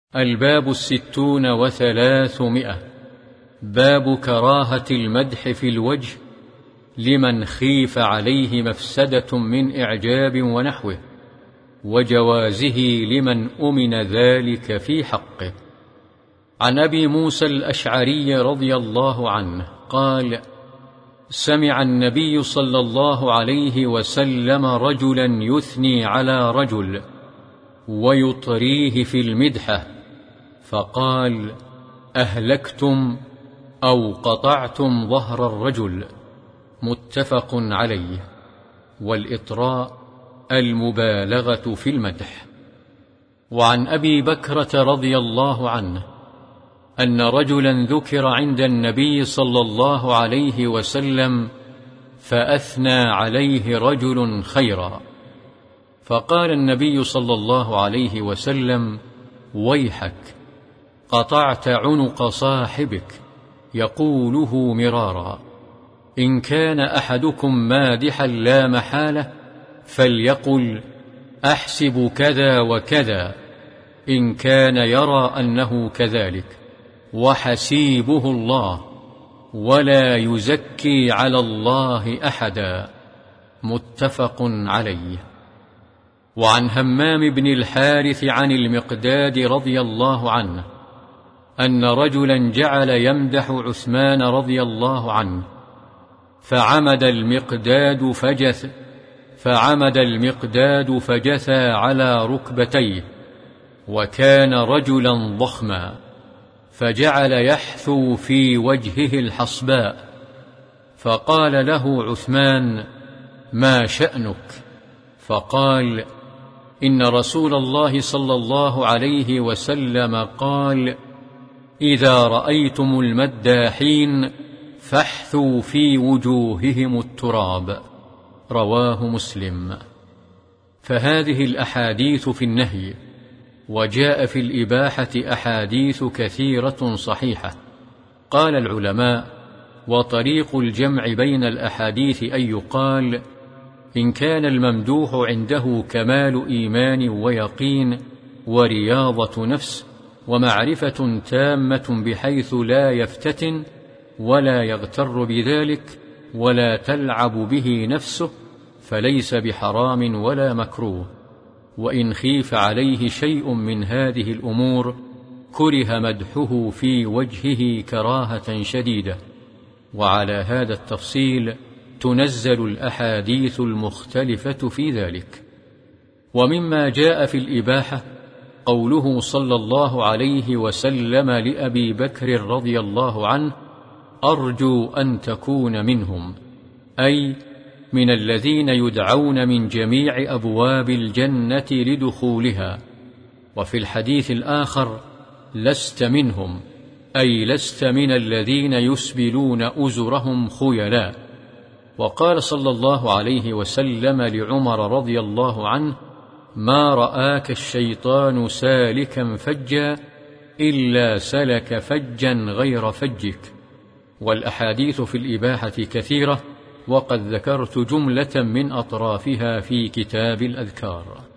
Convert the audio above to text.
الباب 60 و300. باب كراهة المدح في الوجه لمن خيف عليه مفسدة من إعجاب ونحوه، وجوازه لمن أمن ذلك في حقه. عن أبي موسى الأشعري رضي الله عنه قال: سمع النبي صلى الله عليه وسلم رجلا يثني على رجل ويطريه في المدحة، فقال: أهلكتم أو قطعتم ظهر الرجل. متفق عليه. والإطراء المبالغة في المدح. وعن أبي بكرة رضي الله عنه أن رجلا ذكر عند النبي صلى الله عليه وسلم فأثنى عليه رجل خيرا، فقال النبي صلى الله عليه وسلم: ويحك، قطعت عنق صاحبك، يقوله مرارا. إن كان أحدكم مادحا لا محالة فليقل: أحسب كذا وكذا، إن كان يرى أنه كذلك، وحسيبه الله، ولا يزكي على الله أحدا. متفق عليه. وعن همام بن الحارث عن المقداد رضي الله عنه أن رجلا جعل يمدح عثمان رضي الله عنه، فعمد المقداد فجثى على ركبتيه، وكان رجلا ضخما، فجعل يحثو في وجهه الحصباء، فقال له عثمان: ما شأنك؟ فقال: إن رسول الله صلى الله عليه وسلم قال: إذا رأيتم المداحين فاحثوا في وجوههم التراب. رواه مسلم. فهذه الأحاديث في النهي، وجاء في الإباحة أحاديث كثيرة صحيحة. قال العلماء: وطريق الجمع بين الأحاديث أن يقال: إن كان الممدوح عنده كمال إيمان ويقين ورياضة نفس ومعرفة تامة بحيث لا يفتتن ولا يغتر بذلك ولا تلعب به نفسه، فليس بحرام ولا مكروه. وإن خيف عليه شيء من هذه الأمور كره مدحه في وجهه كراهة شديدة. وعلى هذا التفصيل تنزل الأحاديث المختلفة في ذلك. ومما جاء في الإباحة قوله صلى الله عليه وسلم لأبي بكر رضي الله عنه: أرجو أن تكون منهم، أي من الذين يدعون من جميع أبواب الجنة لدخولها. وفي الحديث الآخر: لست منهم، أي لست من الذين يسبلون أزرهم خيلاء. وقال صلى الله عليه وسلم لعمر رضي الله عنه: ما رآك الشيطان سالكا فجا إلا سلك فجا غير فجك. والأحاديث في الإباحة كثيرة، وقد ذكرت جملة من أطرافها في كتاب الأذكار.